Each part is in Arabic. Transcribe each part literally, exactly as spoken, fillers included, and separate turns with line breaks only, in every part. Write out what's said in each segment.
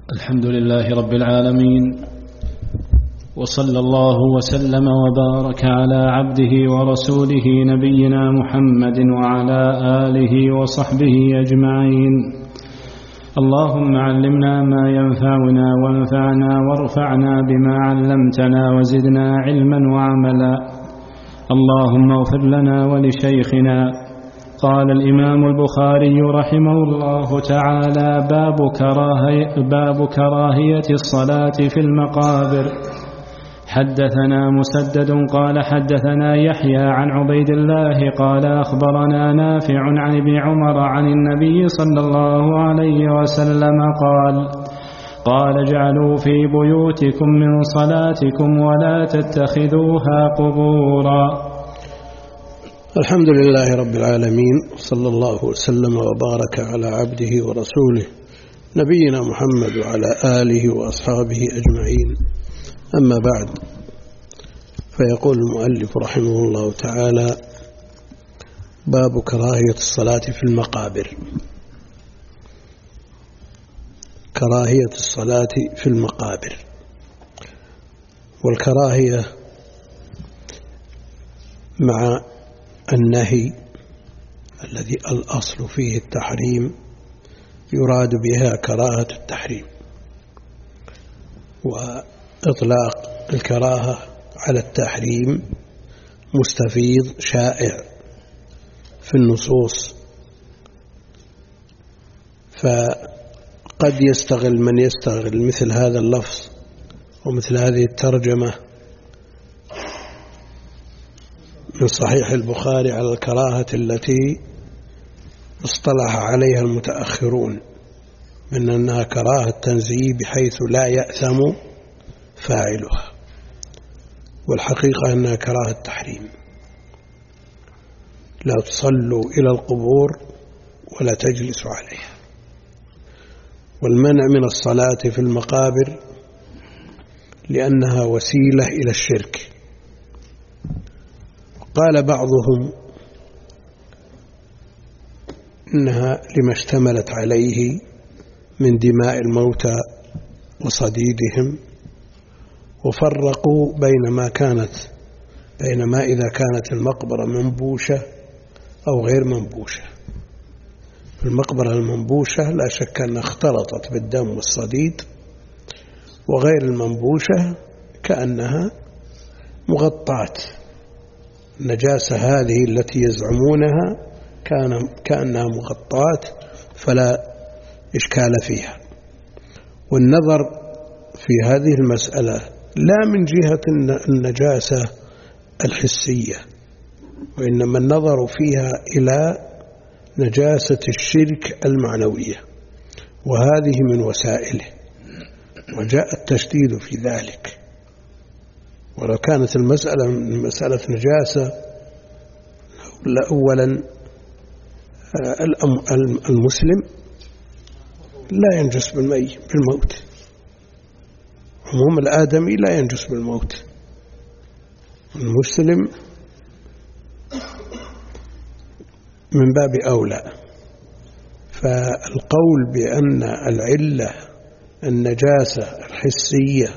الحمد لله رب العالمين، وصلى الله وسلم وبارك على عبده ورسوله نبينا محمد وعلى آله وصحبه أجمعين. اللهم علمنا ما ينفعنا وانفعنا وارفعنا بما علمتنا وزدنا علما وعملا. اللهم اغفر لنا ولشيخنا. قال الإمام البخاري رحمه الله تعالى: باب كراهية, باب كراهية الصلاة في المقابر. حدثنا مسدد قال حدثنا يحيى عن عبيد الله قال أخبرنا نافع عن ابن عمر عن النبي صلى الله عليه وسلم قال قال اجعلوا في بيوتكم من صلاتكم ولا تتخذوها قبورا.
الحمد لله رب العالمين، صلى الله وسلم وبارك على عبده ورسوله نبينا محمد وعلى آله وأصحابه أجمعين. أما بعد، فيقول المؤلف رحمه الله تعالى: باب كراهية الصلاة في المقابر. كراهية الصلاة في المقابر. والكراهية مع النهي الذي الأصل فيه التحريم يراد بها كراهة التحريم، وإطلاق الكراهة على التحريم مستفيض شائع في النصوص، فقد يستغل من يستغل مثل هذا اللفظ ومثل هذه الترجمة من صحيح البخاري على الكراهة التي اصطلح عليها المتأخرون من أنها كراهة تنزيه بحيث لا يأثم فاعلها، والحقيقة أنها كراهة تحريم. لا تصلوا إلى القبور ولا تجلسوا عليها. والمنع من الصلاة في المقابر لأنها وسيلة إلى الشرك. قال بعضهم إنها لما اشتملت عليه من دماء الموتى وصديدهم، وفرقوا بين ما كانت بينما إذا كانت المقبرة منبوشة أو غير منبوشة. في المقبرة المنبوشة لا شك أنها اختلطت بالدم والصديد، وغير المنبوشة كأنها مغطاة. النجاسة هذه التي يزعمونها كان كأنها مغطاة فلا إشكال فيها. والنظر في هذه المسألة لا من جهة النجاسة الحسية، وإنما النظر فيها إلى نجاسة الشرك المعنوية، وهذه من وسائله، وجاء التشديد في ذلك. ولو كانت المسألة مسألة نجاسة أولا المسلم لا ينجس بالموت، عموم الآدمي لا ينجس بالموت. المسلم من باب أولى. فالقول بأن العلة النجاسة الحسية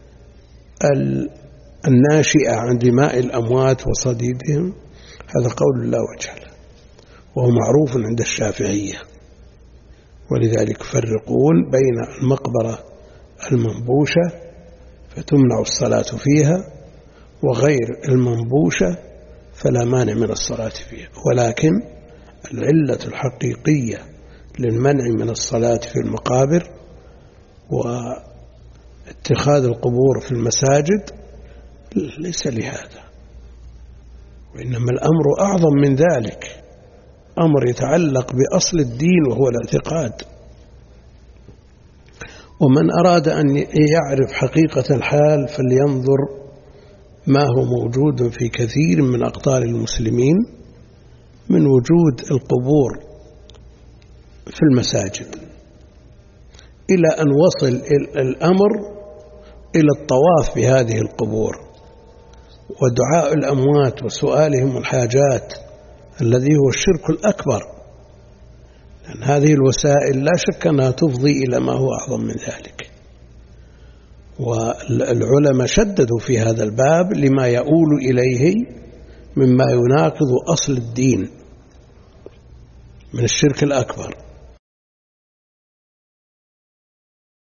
الناشئة عن دماء الأموات وصديدهم هذا قول لا وجه له، وهو معروف عند الشافعية، ولذلك يفرقون بين المقبرة المنبوشة فتمنع الصلاة فيها، وغير المنبوشة فلا مانع من الصلاة فيها. ولكن العلة الحقيقية للمنع من الصلاة في المقابر واتخاذ القبور في المساجد ليس لهذا، وإنما الأمر أعظم من ذلك، أمر يتعلق بأصل الدين وهو الاعتقاد. ومن أراد أن يعرف حقيقة الحال فلينظر ما هو موجود في كثير من أقطار المسلمين من وجود القبور في المساجد، إلى أن وصل الأمر إلى الطواف بهذه القبور ودعاء الأموات وسؤالهم الحاجات، الذي هو الشرك الأكبر، يعني هذه الوسائل لا شك أنها تفضي إلى ما هو أعظم من ذلك، والعلماء شددوا في هذا الباب لما يؤول إليه مما يناقض أصل الدين من الشرك الأكبر.